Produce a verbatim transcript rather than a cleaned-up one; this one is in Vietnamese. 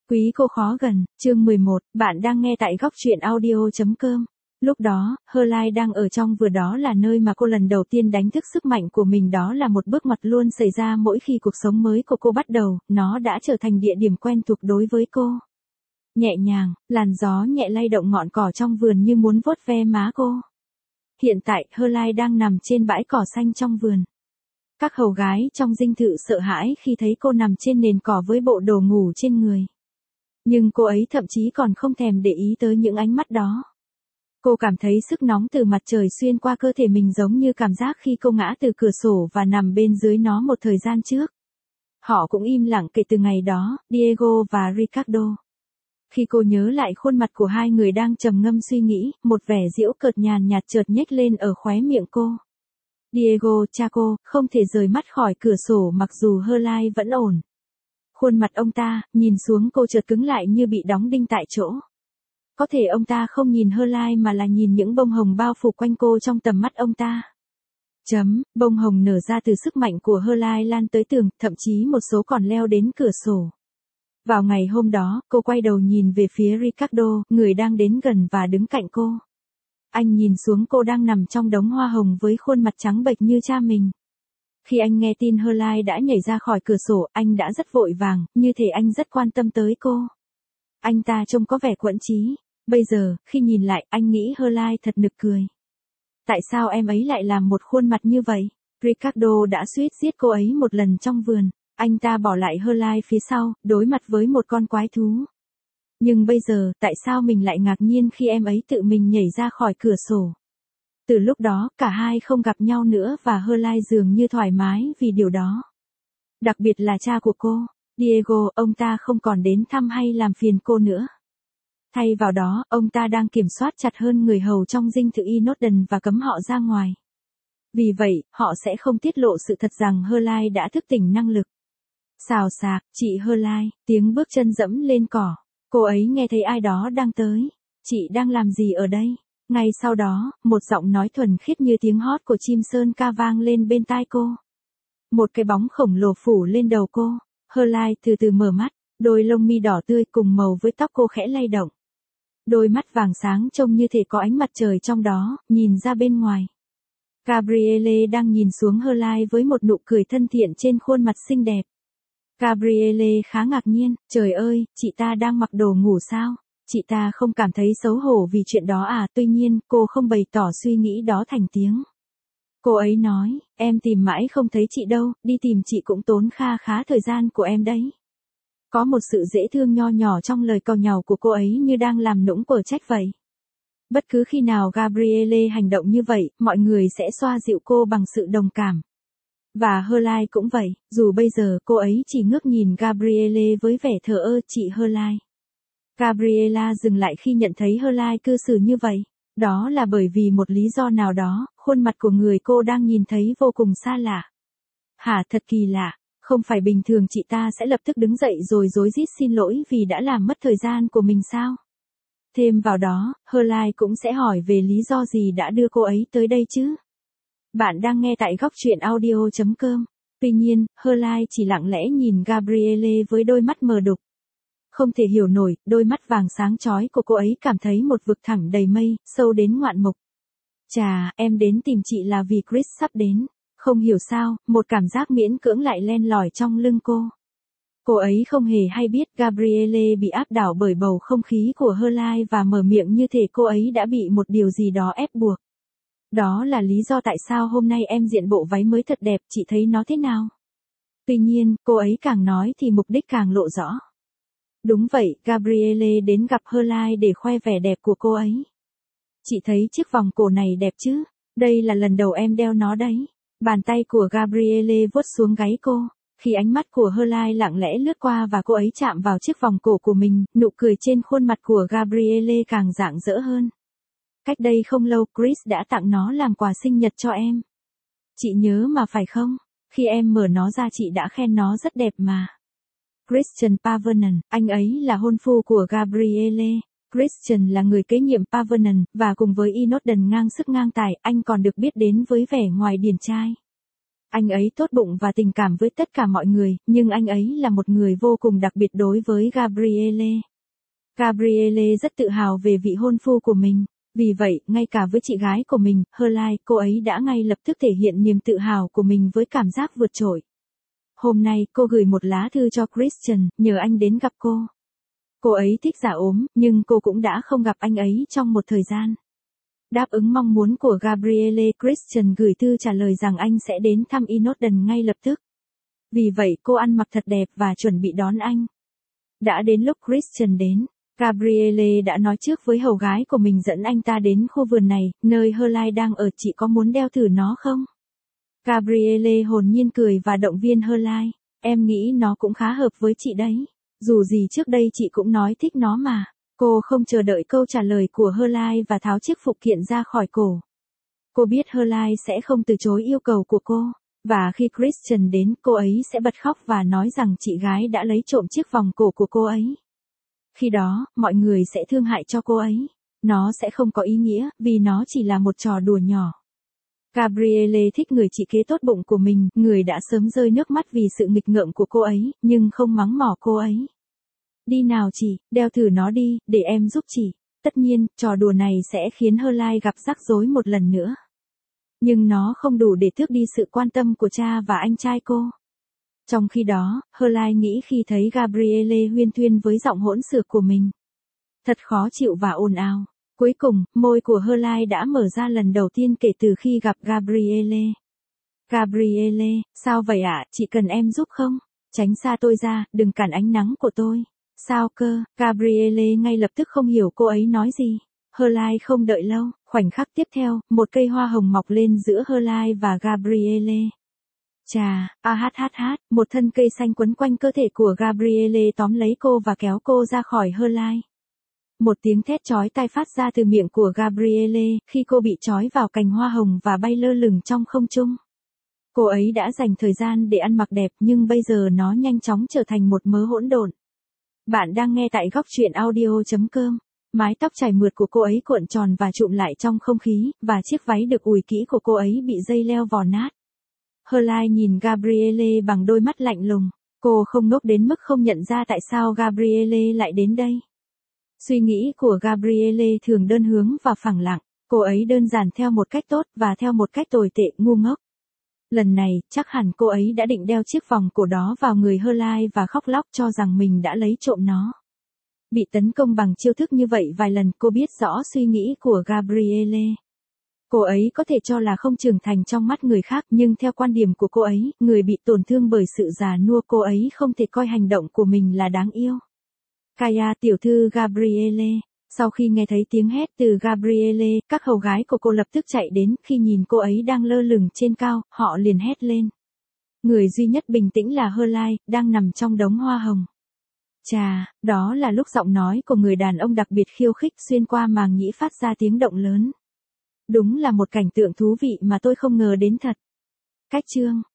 Quý cô khó gần, chương mười một, bạn đang nghe tại góc truyện audio chấm com. Lúc đó, Herlight đang ở trong vừa đó là nơi mà cô lần đầu tiên đánh thức sức mạnh của mình, đó là một bước ngoặt luôn xảy ra mỗi khi cuộc sống mới của cô bắt đầu, nó đã trở thành địa điểm quen thuộc đối với cô. Nhẹ nhàng, làn gió nhẹ lay động ngọn cỏ trong vườn như muốn vuốt ve má cô. Hiện tại, Herlight đang nằm trên bãi cỏ xanh trong vườn. Các hầu gái trong dinh thự sợ hãi khi thấy cô nằm trên nền cỏ với bộ đồ ngủ trên người. Nhưng cô ấy thậm chí còn không thèm để ý tới những ánh mắt đó. Cô cảm thấy sức nóng từ mặt trời xuyên qua cơ thể mình giống như cảm giác khi cô ngã từ cửa sổ và nằm bên dưới nó một thời gian trước. Họ cũng im lặng kể từ ngày đó, Diego và Ricardo. Khi cô nhớ lại khuôn mặt của hai người đang trầm ngâm suy nghĩ, một vẻ giễu cợt nhàn nhạt chợt nhếch lên ở khóe miệng cô. Diego, cha cô, không thể rời mắt khỏi cửa sổ mặc dù Herlight vẫn ổn. Khuôn mặt ông ta, nhìn xuống cô chợt cứng lại như bị đóng đinh tại chỗ. Có thể ông ta không nhìn Herlight mà là nhìn những bông hồng bao phủ quanh cô trong tầm mắt ông ta. Chấm, bông hồng nở ra từ sức mạnh của Herlight lan tới tường, thậm chí một số còn leo đến cửa sổ. Vào ngày hôm đó, cô quay đầu nhìn về phía Ricardo, người đang đến gần và đứng cạnh cô. Anh nhìn xuống cô đang nằm trong đống hoa hồng với khuôn mặt trắng bệch như cha mình. Khi anh nghe tin Herlight đã nhảy ra khỏi cửa sổ, anh đã rất vội vàng, như thể anh rất quan tâm tới cô. Anh ta trông có vẻ quẫn trí. Bây giờ, khi nhìn lại, anh nghĩ Herlight thật nực cười. Tại sao em ấy lại làm một khuôn mặt như vậy? Ricardo đã suýt giết cô ấy một lần trong vườn. Anh ta bỏ lại Herlight phía sau, đối mặt với một con quái thú. Nhưng bây giờ, tại sao mình lại ngạc nhiên khi em ấy tự mình nhảy ra khỏi cửa sổ? Từ lúc đó, cả hai không gặp nhau nữa và Herlight dường như thoải mái vì điều đó. Đặc biệt là cha của cô, Diego, ông ta không còn đến thăm hay làm phiền cô nữa. Thay vào đó, ông ta đang kiểm soát chặt hơn người hầu trong dinh thự Inodden và cấm họ ra ngoài. Vì vậy, họ sẽ không tiết lộ sự thật rằng Herlight đã thức tỉnh năng lực. Xào xạc, chị Herlight, tiếng bước chân dẫm lên cỏ. Cô ấy nghe thấy ai đó đang tới. Chị đang làm gì ở đây? Ngay sau đó, một giọng nói thuần khiết như tiếng hót của chim sơn ca vang lên bên tai cô. Một cái bóng khổng lồ phủ lên đầu cô. Herlight từ từ mở mắt, đôi lông mi đỏ tươi cùng màu với tóc cô khẽ lay động. Đôi mắt vàng sáng trông như thể có ánh mặt trời trong đó, nhìn ra bên ngoài. Gabrielle đang nhìn xuống Herlight với một nụ cười thân thiện trên khuôn mặt xinh đẹp. Gabrielle khá ngạc nhiên, trời ơi, chị ta đang mặc đồ ngủ sao? Chị ta không cảm thấy xấu hổ vì chuyện đó à? Tuy nhiên, cô không bày tỏ suy nghĩ đó thành tiếng. Cô ấy nói, em tìm mãi không thấy chị đâu, đi tìm chị cũng tốn kha khá thời gian của em đấy. Có một sự dễ thương nho nhỏ trong lời càu nhàu của cô ấy như đang làm nũng quở trách vậy. Bất cứ khi nào Gabrielle hành động như vậy, mọi người sẽ xoa dịu cô bằng sự đồng cảm. Và Herlight cũng vậy, dù bây giờ cô ấy chỉ ngước nhìn Gabrielle với vẻ thờ ơ. Chị Herlight. Gabriella dừng lại khi nhận thấy Herlight cư xử như vậy. Đó là bởi vì một lý do nào đó, khuôn mặt của người cô đang nhìn thấy vô cùng xa lạ. Hả, thật kỳ lạ, không phải bình thường chị ta sẽ lập tức đứng dậy rồi rối rít xin lỗi vì đã làm mất thời gian của mình sao? Thêm vào đó, Herlight cũng sẽ hỏi về lý do gì đã đưa cô ấy tới đây chứ? Bạn đang nghe tại góc truyện audio chấm com. Tuy nhiên, Herlight chỉ lặng lẽ nhìn Gabrielle với đôi mắt mờ đục. Không thể hiểu nổi, đôi mắt vàng sáng chói của cô ấy cảm thấy một vực thẳm đầy mây, sâu đến ngoạn mục. Chà, em đến tìm chị là vì Chris sắp đến. Không hiểu sao, một cảm giác miễn cưỡng lại len lỏi trong lưng cô. Cô ấy không hề hay biết Gabrielle bị áp đảo bởi bầu không khí của Herlight và mở miệng như thể cô ấy đã bị một điều gì đó ép buộc. Đó là lý do tại sao hôm nay em diện bộ váy mới thật đẹp, chị thấy nó thế nào? Tuy nhiên, cô ấy càng nói thì mục đích càng lộ rõ. Đúng vậy, Gabrielle đến gặp Herlight để khoe vẻ đẹp của cô ấy. Chị thấy chiếc vòng cổ này đẹp chứ? Đây là lần đầu em đeo nó đấy. Bàn tay của Gabrielle vuốt xuống gáy cô. Khi ánh mắt của Herlight lặng lẽ lướt qua và cô ấy chạm vào chiếc vòng cổ của mình, nụ cười trên khuôn mặt của Gabrielle càng rạng rỡ hơn. Cách đây không lâu, Chris đã tặng nó làm quà sinh nhật cho em. Chị nhớ mà phải không? Khi em mở nó ra chị đã khen nó rất đẹp mà. Christian Pavernon, anh ấy là hôn phu của Gabrielle. Christian là người kế nhiệm Pavernon, và cùng với Inodden ngang sức ngang tài, anh còn được biết đến với vẻ ngoài điển trai. Anh ấy tốt bụng và tình cảm với tất cả mọi người, nhưng anh ấy là một người vô cùng đặc biệt đối với Gabrielle. Gabrielle rất tự hào về vị hôn phu của mình. Vì vậy, ngay cả với chị gái của mình, Herlihy, cô ấy đã ngay lập tức thể hiện niềm tự hào của mình với cảm giác vượt trội. Hôm nay, cô gửi một lá thư cho Christian, nhờ anh đến gặp cô. Cô ấy thích giả ốm, nhưng cô cũng đã không gặp anh ấy trong một thời gian. Đáp ứng mong muốn của Gabrielle, Christian gửi thư trả lời rằng anh sẽ đến thăm Inodden ngay lập tức. Vì vậy, cô ăn mặc thật đẹp và chuẩn bị đón anh. Đã đến lúc Christian đến. Gabrielle đã nói trước với hầu gái của mình dẫn anh ta đến khu vườn này, nơi Herlihy đang ở. Chị có muốn đeo thử nó không? Gabrielle hồn nhiên cười và động viên Herlihy. Em nghĩ nó cũng khá hợp với chị đấy. Dù gì trước đây chị cũng nói thích nó mà. Cô không chờ đợi câu trả lời của Herlihy và tháo chiếc phụ kiện ra khỏi cổ. Cô biết Herlihy sẽ không từ chối yêu cầu của cô. Và khi Christian đến, cô ấy sẽ bật khóc và nói rằng chị gái đã lấy trộm chiếc vòng cổ của cô ấy. Khi đó, mọi người sẽ thương hại cho cô ấy. Nó sẽ không có ý nghĩa, vì nó chỉ là một trò đùa nhỏ. Gabrielle thích người chị kế tốt bụng của mình, người đã sớm rơi nước mắt vì sự nghịch ngợm của cô ấy, nhưng không mắng mỏ cô ấy. Đi nào chị, đeo thử nó đi, để em giúp chị. Tất nhiên, trò đùa này sẽ khiến Herlihy gặp rắc rối một lần nữa. Nhưng nó không đủ để tước đi sự quan tâm của cha và anh trai cô. Trong khi đó, Herlihy nghĩ khi thấy Gabrielle huyên thuyên với giọng hỗn xược của mình. Thật khó chịu và ồn ào. Cuối cùng, môi của Herlihy đã mở ra lần đầu tiên kể từ khi gặp Gabrielle. Gabrielle, sao vậy ạ, chị cần em giúp không? Tránh xa tôi ra, đừng cản ánh nắng của tôi. Sao cơ? Gabrielle ngay lập tức không hiểu cô ấy nói gì. Herlihy không đợi lâu, khoảnh khắc tiếp theo, một cây hoa hồng mọc lên giữa Herlihy và Gabrielle. Chà, a hát hát hát, một thân cây xanh quấn quanh cơ thể của Gabrielle tóm lấy cô và kéo cô ra khỏi Herlihy. Một tiếng thét chói tai phát ra từ miệng của Gabrielle, khi cô bị trói vào cành hoa hồng và bay lơ lửng trong không trung. Cô ấy đã dành thời gian để ăn mặc đẹp nhưng bây giờ nó nhanh chóng trở thành một mớ hỗn độn. Bạn đang nghe tại góc truyện audio chấm com. Mái tóc chảy mượt của cô ấy cuộn tròn và trụm lại trong không khí, và chiếc váy được ủi kỹ của cô ấy bị dây leo vò nát. Herlihy nhìn Gabrielle bằng đôi mắt lạnh lùng. Cô không ngốc đến mức không nhận ra tại sao Gabrielle lại đến đây. Suy nghĩ của Gabrielle thường đơn hướng và phẳng lặng. Cô ấy đơn giản theo một cách tốt và theo một cách tồi tệ ngu ngốc. Lần này, chắc hẳn cô ấy đã định đeo chiếc vòng cổ đó vào người Herlihy và khóc lóc cho rằng mình đã lấy trộm nó. Bị tấn công bằng chiêu thức như vậy vài lần, cô biết rõ suy nghĩ của Gabrielle. Cô ấy có thể cho là không trưởng thành trong mắt người khác, nhưng theo quan điểm của cô ấy, người bị tổn thương bởi sự già nua, cô ấy không thể coi hành động của mình là đáng yêu. Kaya, tiểu thư Gabrielle. Sau khi nghe thấy tiếng hét từ Gabrielle, các hầu gái của cô lập tức chạy đến. Khi nhìn cô ấy đang lơ lửng trên cao, họ liền hét lên. Người duy nhất bình tĩnh là Herlihy, đang nằm trong đống hoa hồng. Chà, đó là lúc giọng nói của người đàn ông đặc biệt khiêu khích xuyên qua màng nhĩ phát ra tiếng động lớn. Đúng là một cảnh tượng thú vị mà tôi không ngờ đến thật. Cách chương